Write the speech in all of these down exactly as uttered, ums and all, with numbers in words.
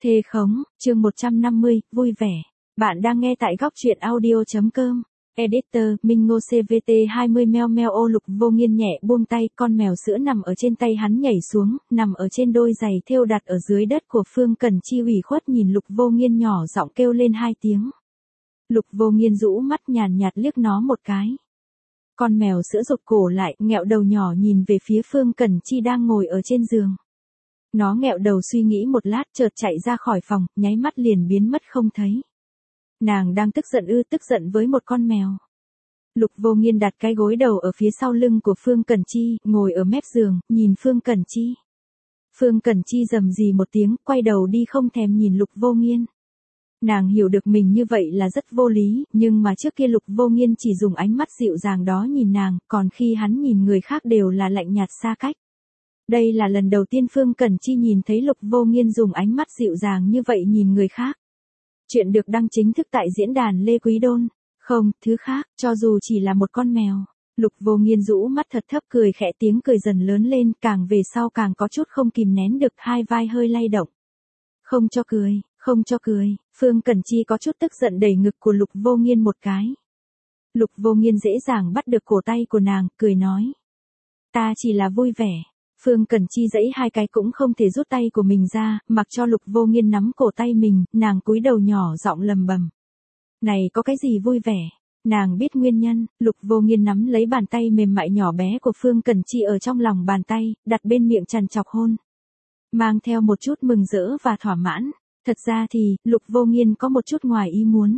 Thề khống, chương một trăm năm mươi, vui vẻ. Bạn đang nghe tại góc truyện audio.com. Editor, Minh Ngô xê vê tê hai mươi meo meo ô Lục Vô Nghiên nhẹ buông tay, con mèo sữa nằm ở trên tay hắn nhảy xuống, nằm ở trên đôi giày thêu đặt ở dưới đất của Phương Cần Chi ủy khuất nhìn Lục Vô Nghiên nhỏ giọng kêu lên hai tiếng. Lục Vô Nghiên rũ mắt nhàn nhạt liếc nó một cái. Con mèo sữa rụt cổ lại, nghẹo đầu nhỏ nhìn về phía Phương Cần Chi đang ngồi ở trên giường. Nó nghẹo đầu suy nghĩ một lát chợt chạy ra khỏi phòng, nháy mắt liền biến mất không thấy. Nàng đang tức giận ư tức giận với một con mèo. Lục Vô Nghiên đặt cái gối đầu ở phía sau lưng của Phương Cần Chi, ngồi ở mép giường, nhìn Phương Cần Chi. Phương Cần Chi rầm rì một tiếng, quay đầu đi không thèm nhìn Lục Vô Nghiên. Nàng hiểu được mình như vậy là rất vô lý, nhưng mà trước kia Lục Vô Nghiên chỉ dùng ánh mắt dịu dàng đó nhìn nàng, còn khi hắn nhìn người khác đều là lạnh nhạt xa cách. Đây là lần đầu tiên Phương Cần Chi nhìn thấy Lục Vô Nghiên dùng ánh mắt dịu dàng như vậy nhìn người khác. Chuyện được đăng chính thức tại diễn đàn Lê Quý Đôn. Không, thứ khác, cho dù chỉ là một con mèo. Lục Vô Nghiên rũ mắt thật thấp cười khẽ, tiếng cười dần lớn lên, càng về sau càng có chút không kìm nén được, hai vai hơi lay động. Không cho cười, không cho cười, Phương Cần Chi có chút tức giận đẩy ngực của Lục Vô Nghiên một cái. Lục Vô Nghiên dễ dàng bắt được cổ tay của nàng, cười nói. Ta chỉ là vui vẻ. Phương Cần Chi giãy hai cái cũng không thể rút tay của mình ra, mặc cho Lục Vô Nghiên nắm cổ tay mình, nàng cúi đầu nhỏ giọng lầm bầm. Này có cái gì vui vẻ? Nàng biết nguyên nhân, Lục Vô Nghiên nắm lấy bàn tay mềm mại nhỏ bé của Phương Cần Chi ở trong lòng bàn tay, đặt bên miệng trằn trọc hôn. Mang theo một chút mừng rỡ và thỏa mãn. Thật ra thì, Lục Vô Nghiên có một chút ngoài ý muốn.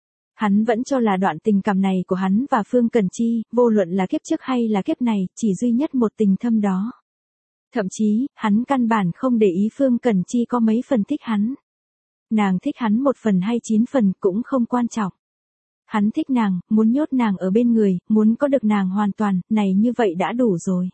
Hắn vẫn cho là đoạn tình cảm này của hắn và Phương Cần Chi, vô luận là kiếp trước hay là kiếp này, chỉ duy nhất một tình thâm đó. Thậm chí, hắn căn bản không để ý Phương Cần Chi có mấy phần thích hắn. Nàng thích hắn một phần hay chín phần cũng không quan trọng. Hắn thích nàng, muốn nhốt nàng ở bên người, muốn có được nàng hoàn toàn, này như vậy đã đủ rồi.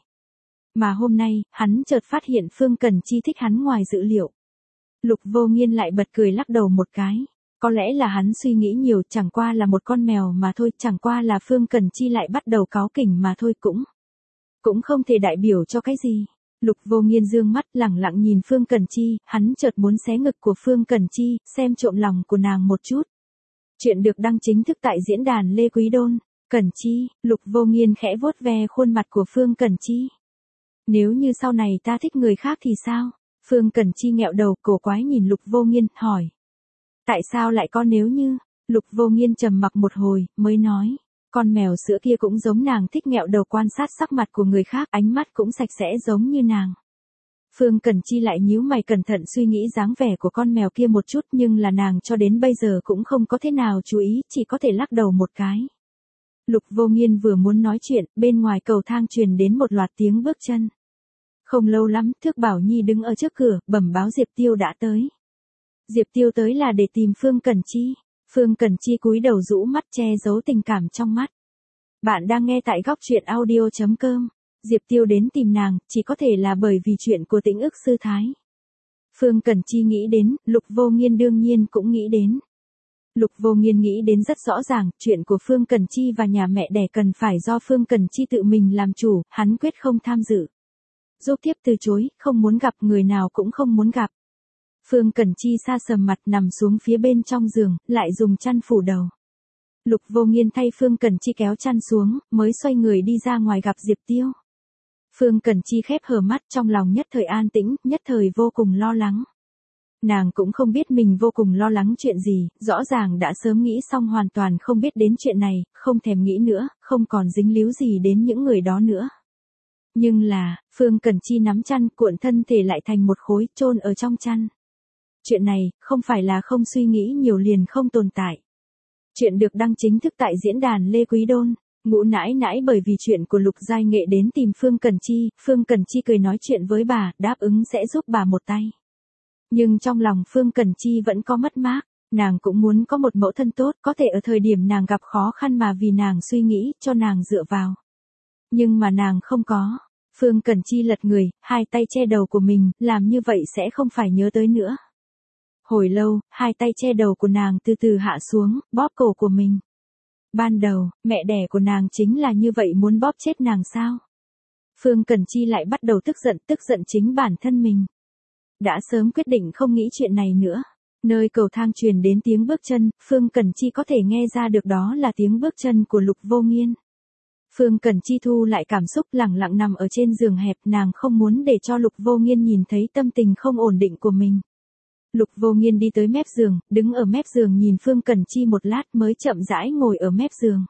Mà hôm nay, hắn chợt phát hiện Phương Cần Chi thích hắn ngoài dự liệu. Lục Vô Nghiên lại bật cười lắc đầu một cái. Có lẽ là hắn suy nghĩ nhiều, chẳng qua là một con mèo mà thôi, chẳng qua là Phương Cần Chi lại bắt đầu cáu kỉnh mà thôi, cũng cũng không thể đại biểu cho cái gì. Lục Vô Nghiên dương mắt lẳng lặng nhìn Phương Cần Chi, hắn chợt muốn xé ngực của Phương Cần Chi, xem trộm lòng của nàng một chút. Chuyện được đăng chính thức tại diễn đàn Lê Quý Đôn. Cần Chi, Lục Vô Nghiên khẽ vuốt ve khuôn mặt của Phương Cần Chi. Nếu như sau này ta thích người khác thì sao? Phương Cần Chi nghẹo đầu, cổ quái nhìn Lục Vô Nghiên, hỏi. Tại sao lại có nếu như? Lục Vô Nghiên trầm mặc một hồi, mới nói. Con mèo sữa kia cũng giống nàng, thích nghẹo đầu quan sát sắc mặt của người khác, ánh mắt cũng sạch sẽ giống như nàng. Phương Cần Chi lại nhíu mày cẩn thận suy nghĩ dáng vẻ của con mèo kia một chút, nhưng là nàng cho đến bây giờ cũng không có thế nào chú ý, chỉ có thể lắc đầu một cái. Lục Vô Nghiên vừa muốn nói chuyện, bên ngoài cầu thang truyền đến một loạt tiếng bước chân. Không lâu lắm, Thước Bảo Nhi đứng ở trước cửa, bẩm báo Diệp Tiêu đã tới. Diệp Tiêu tới là để tìm Phương Cần Chi. Phương Cần Chi cúi đầu rũ mắt che giấu tình cảm trong mắt. Bạn đang nghe tại góc truyện audio.com. Diệp Tiêu đến tìm nàng, chỉ có thể là bởi vì chuyện của Tĩnh Ức sư thái. Phương Cần Chi nghĩ đến, Lục Vô Nghiên đương nhiên cũng nghĩ đến. Lục Vô Nghiên nghĩ đến rất rõ ràng, chuyện của Phương Cần Chi và nhà mẹ đẻ cần phải do Phương Cần Chi tự mình làm chủ, hắn quyết không tham dự. Giúp tiếp từ chối, không muốn gặp người nào cũng không muốn gặp. Phương Cần Chi sa sầm mặt nằm xuống phía bên trong giường, lại dùng chăn phủ đầu. Lục Vô Nghiên thay Phương Cần Chi kéo chăn xuống, mới xoay người đi ra ngoài gặp Diệp Tiêu. Phương Cần Chi khép hờ mắt, trong lòng nhất thời an tĩnh, nhất thời vô cùng lo lắng. Nàng cũng không biết mình vô cùng lo lắng chuyện gì, rõ ràng đã sớm nghĩ xong hoàn toàn không biết đến chuyện này, không thèm nghĩ nữa, không còn dính líu gì đến những người đó nữa. Nhưng là, Phương Cần Chi nắm chăn, cuộn thân thể lại thành một khối, chôn ở trong chăn. Chuyện này, không phải là không suy nghĩ nhiều liền không tồn tại. Chuyện được đăng chính thức tại diễn đàn Lê Quý Đôn. Ngũ nãi nãi bởi vì chuyện của Lục Giai Nghệ đến tìm Phương Cần Chi, Phương Cần Chi cười nói chuyện với bà, đáp ứng sẽ giúp bà một tay. Nhưng trong lòng Phương Cần Chi vẫn có mất mát, nàng cũng muốn có một mẫu thân tốt, có thể ở thời điểm nàng gặp khó khăn mà vì nàng suy nghĩ, cho nàng dựa vào. Nhưng mà nàng không có. Phương Cần Chi lật người, hai tay che đầu của mình, làm như vậy sẽ không phải nhớ tới nữa. Hồi lâu, hai tay che đầu của nàng từ từ hạ xuống, bóp cổ của mình. Ban đầu, mẹ đẻ của nàng chính là như vậy muốn bóp chết nàng sao? Phương Cần Chi lại bắt đầu tức giận, tức giận chính bản thân mình. đã sớm quyết định không nghĩ chuyện này nữa. Nơi cầu thang truyền đến tiếng bước chân, Phương Cẩn Chi có thể nghe ra được đó là tiếng bước chân của Lục Vô Nghiên. Phương Cẩn Chi thu lại cảm xúc, lẳng lặng nằm ở trên giường hẹp, nàng không muốn để cho Lục Vô Nghiên nhìn thấy tâm tình không ổn định của mình. Lục Vô Nghiên đi tới mép giường, đứng ở mép giường nhìn Phương Cẩn Chi một lát mới chậm rãi ngồi ở mép giường.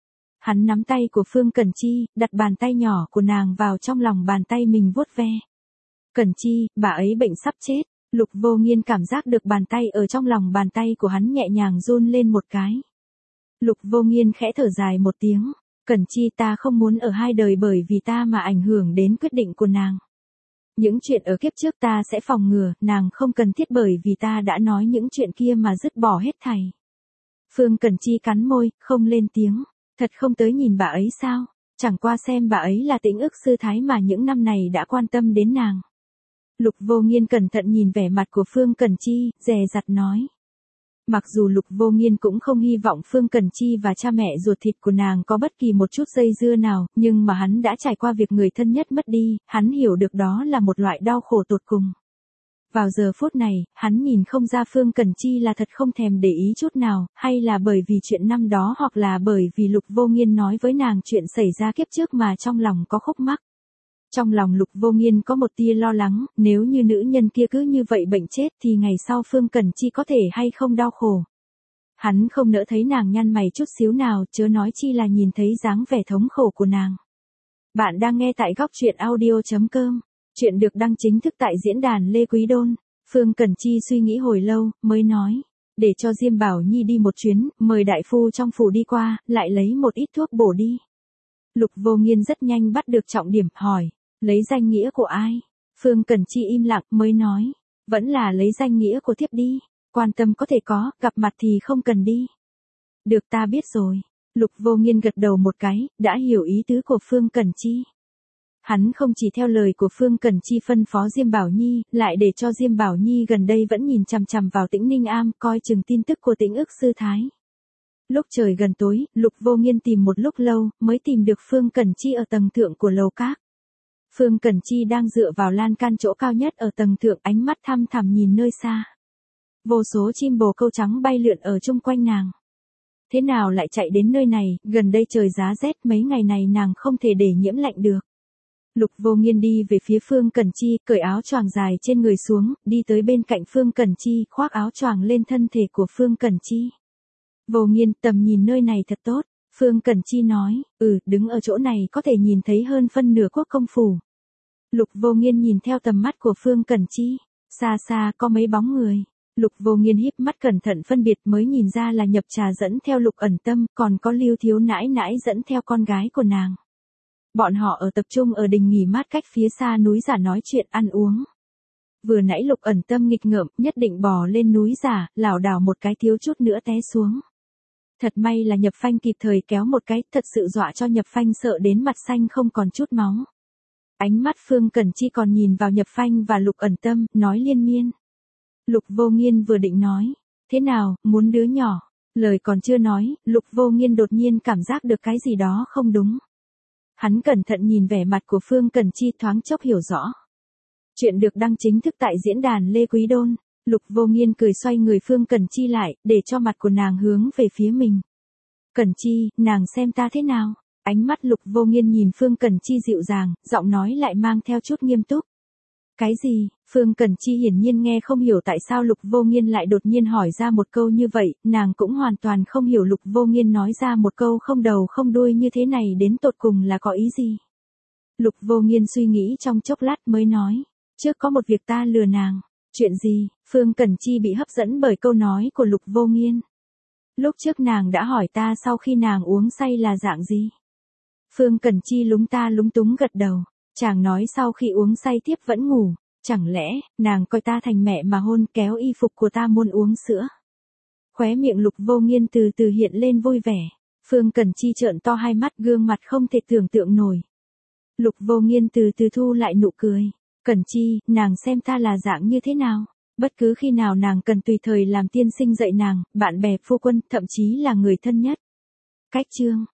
Hắn nắm tay của Phương Cẩn Chi, đặt bàn tay nhỏ của nàng vào trong lòng bàn tay mình vuốt ve. Cẩn Chi, bà ấy bệnh sắp chết. Lục Vô Nghiên cảm giác được bàn tay ở trong lòng bàn tay của hắn nhẹ nhàng run lên một cái. Lục Vô Nghiên khẽ thở dài một tiếng. Cẩn Chi, ta không muốn ở hai đời bởi vì ta mà ảnh hưởng đến quyết định của nàng. Những chuyện ở kiếp trước ta sẽ phòng ngừa, nàng không cần thiết bởi vì ta đã nói những chuyện kia mà dứt bỏ hết thảy. Phương Cẩn Chi cắn môi, không lên tiếng. Thật không tới nhìn bà ấy sao? Chẳng qua xem bà ấy là Tĩnh Ức sư thái mà những năm này đã quan tâm đến nàng. Lục Vô Nghiên cẩn thận nhìn vẻ mặt của Phương Cẩn Chi, dè dặt nói. Mặc dù Lục Vô Nghiên cũng không hy vọng Phương Cẩn Chi và cha mẹ ruột thịt của nàng có bất kỳ một chút dây dưa nào, nhưng mà hắn đã trải qua việc người thân nhất mất đi, hắn hiểu được đó là một loại đau khổ tột cùng. Vào giờ phút này, hắn nhìn không ra Phương Cẩn Chi là thật không thèm để ý chút nào, hay là bởi vì chuyện năm đó hoặc là bởi vì Lục Vô Nghiên nói với nàng chuyện xảy ra kiếp trước mà trong lòng có khúc mắc. Trong lòng Lục Vô Nghiên có một tia lo lắng, nếu như nữ nhân kia cứ như vậy bệnh chết thì ngày sau Phương Cẩn Chi có thể hay không đau khổ. Hắn không nỡ thấy nàng nhăn mày chút xíu nào, chớ nói chi là nhìn thấy dáng vẻ thống khổ của nàng. Bạn đang nghe tại góc truyện audio chấm com. Chuyện được đăng chính thức tại diễn đàn Lê Quý Đôn. Phương Cẩn Chi suy nghĩ hồi lâu, mới nói. Để cho Diêm Bảo Nhi đi một chuyến, mời đại phu trong phủ đi qua, lại lấy một ít thuốc bổ đi. Lục Vô Nghiên rất nhanh bắt được trọng điểm, hỏi. Lấy danh nghĩa của ai? Phương Cẩn Chi im lặng mới nói. Vẫn là lấy danh nghĩa của thiếp đi. Quan tâm có thể có, gặp mặt thì không cần đi. Được, ta biết rồi. Lục Vô Nghiên gật đầu một cái, đã hiểu ý tứ của Phương Cẩn Chi. Hắn không chỉ theo lời của Phương Cẩn Chi phân phó Diêm Bảo Nhi, lại để cho Diêm Bảo Nhi gần đây vẫn nhìn chằm chằm vào Tĩnh Ninh Am, coi chừng tin tức của Tĩnh Ức sư thái. Lúc trời gần tối, Lục Vô Nghiên tìm một lúc lâu, mới tìm được Phương Cẩn Chi ở tầng thượng của lầu các. Phương Cẩn Chi đang dựa vào lan can chỗ cao nhất ở tầng thượng, ánh mắt thăm thẳm nhìn nơi xa. Vô số chim bồ câu trắng bay lượn ở chung quanh nàng. Thế nào lại chạy đến nơi này, gần đây trời giá rét, mấy ngày này nàng không thể để nhiễm lạnh được. Lục Vô Nghiên đi về phía Phương Cẩn Chi, cởi áo choàng dài trên người xuống, đi tới bên cạnh Phương Cẩn Chi, khoác áo choàng lên thân thể của Phương Cẩn Chi. Vô Nghiên, tầm nhìn nơi này thật tốt. Phương Cẩn Chi nói, ừ, đứng ở chỗ này có thể nhìn thấy hơn phân nửa quốc công phủ. Lục Vô Nghiên nhìn theo tầm mắt của Phương Cẩn Chi, xa xa có mấy bóng người. Lục Vô Nghiên híp mắt cẩn thận phân biệt mới nhìn ra là Nhập Trà dẫn theo Lục Ẩn Tâm, còn có Lưu Thiếu Nãi Nãi dẫn theo con gái của nàng. Bọn họ ở tập trung ở đình nghỉ mát cách phía xa núi giả nói chuyện ăn uống. Vừa nãy Lục Ẩn Tâm nghịch ngợm, nhất định bò lên núi giả, lảo đảo một cái thiếu chút nữa té xuống. Thật may là Nhập Phanh kịp thời kéo một cái, thật sự dọa cho Nhập Phanh sợ đến mặt xanh không còn chút máu. Ánh mắt Phương Cẩn Chi còn nhìn vào Nhập Phanh và Lục Ẩn Tâm, nói liên miên. Lục Vô Nghiên vừa định nói, thế nào, muốn đứa nhỏ? Lời còn chưa nói, Lục Vô Nghiên đột nhiên cảm giác được cái gì đó không đúng. Hắn cẩn thận nhìn vẻ mặt của Phương Cẩn Chi, thoáng chốc hiểu rõ. Chuyện được đăng chính thức tại diễn đàn Lê Quý Đôn. Lục Vô Nghiên cười xoay người Phương Cẩn Chi lại, để cho mặt của nàng hướng về phía mình. Cẩn Chi, nàng xem ta thế nào? Ánh mắt Lục Vô Nghiên nhìn Phương Cẩn Chi dịu dàng, giọng nói lại mang theo chút nghiêm túc. Cái gì? Phương Cẩn Chi hiển nhiên nghe không hiểu tại sao Lục Vô Nghiên lại đột nhiên hỏi ra một câu như vậy, nàng cũng hoàn toàn không hiểu Lục Vô Nghiên nói ra một câu không đầu không đuôi như thế này đến tột cùng là có ý gì. Lục Vô Nghiên suy nghĩ trong chốc lát mới nói, trước có một việc ta lừa nàng. Chuyện gì? Phương Cẩn Chi bị hấp dẫn bởi câu nói của Lục Vô Nghiên. Lúc trước nàng đã hỏi ta sau khi nàng uống say là dạng gì. Phương Cẩn Chi lúng ta lúng túng gật đầu. Chàng nói sau khi uống say tiếp vẫn ngủ. Chẳng lẽ, nàng coi ta thành mẹ mà hôn kéo y phục của ta muốn uống sữa. Khóe miệng Lục Vô Nghiên từ từ hiện lên vui vẻ. Phương Cẩn Chi trợn to hai mắt, gương mặt không thể tưởng tượng nổi. Lục Vô Nghiên từ từ thu lại nụ cười. Cẩn Chi, nàng xem ta là dạng như thế nào? Bất cứ khi nào nàng cần tùy thời làm tiên sinh dạy nàng, bạn bè phu quân, thậm chí là người thân nhất. Cách chương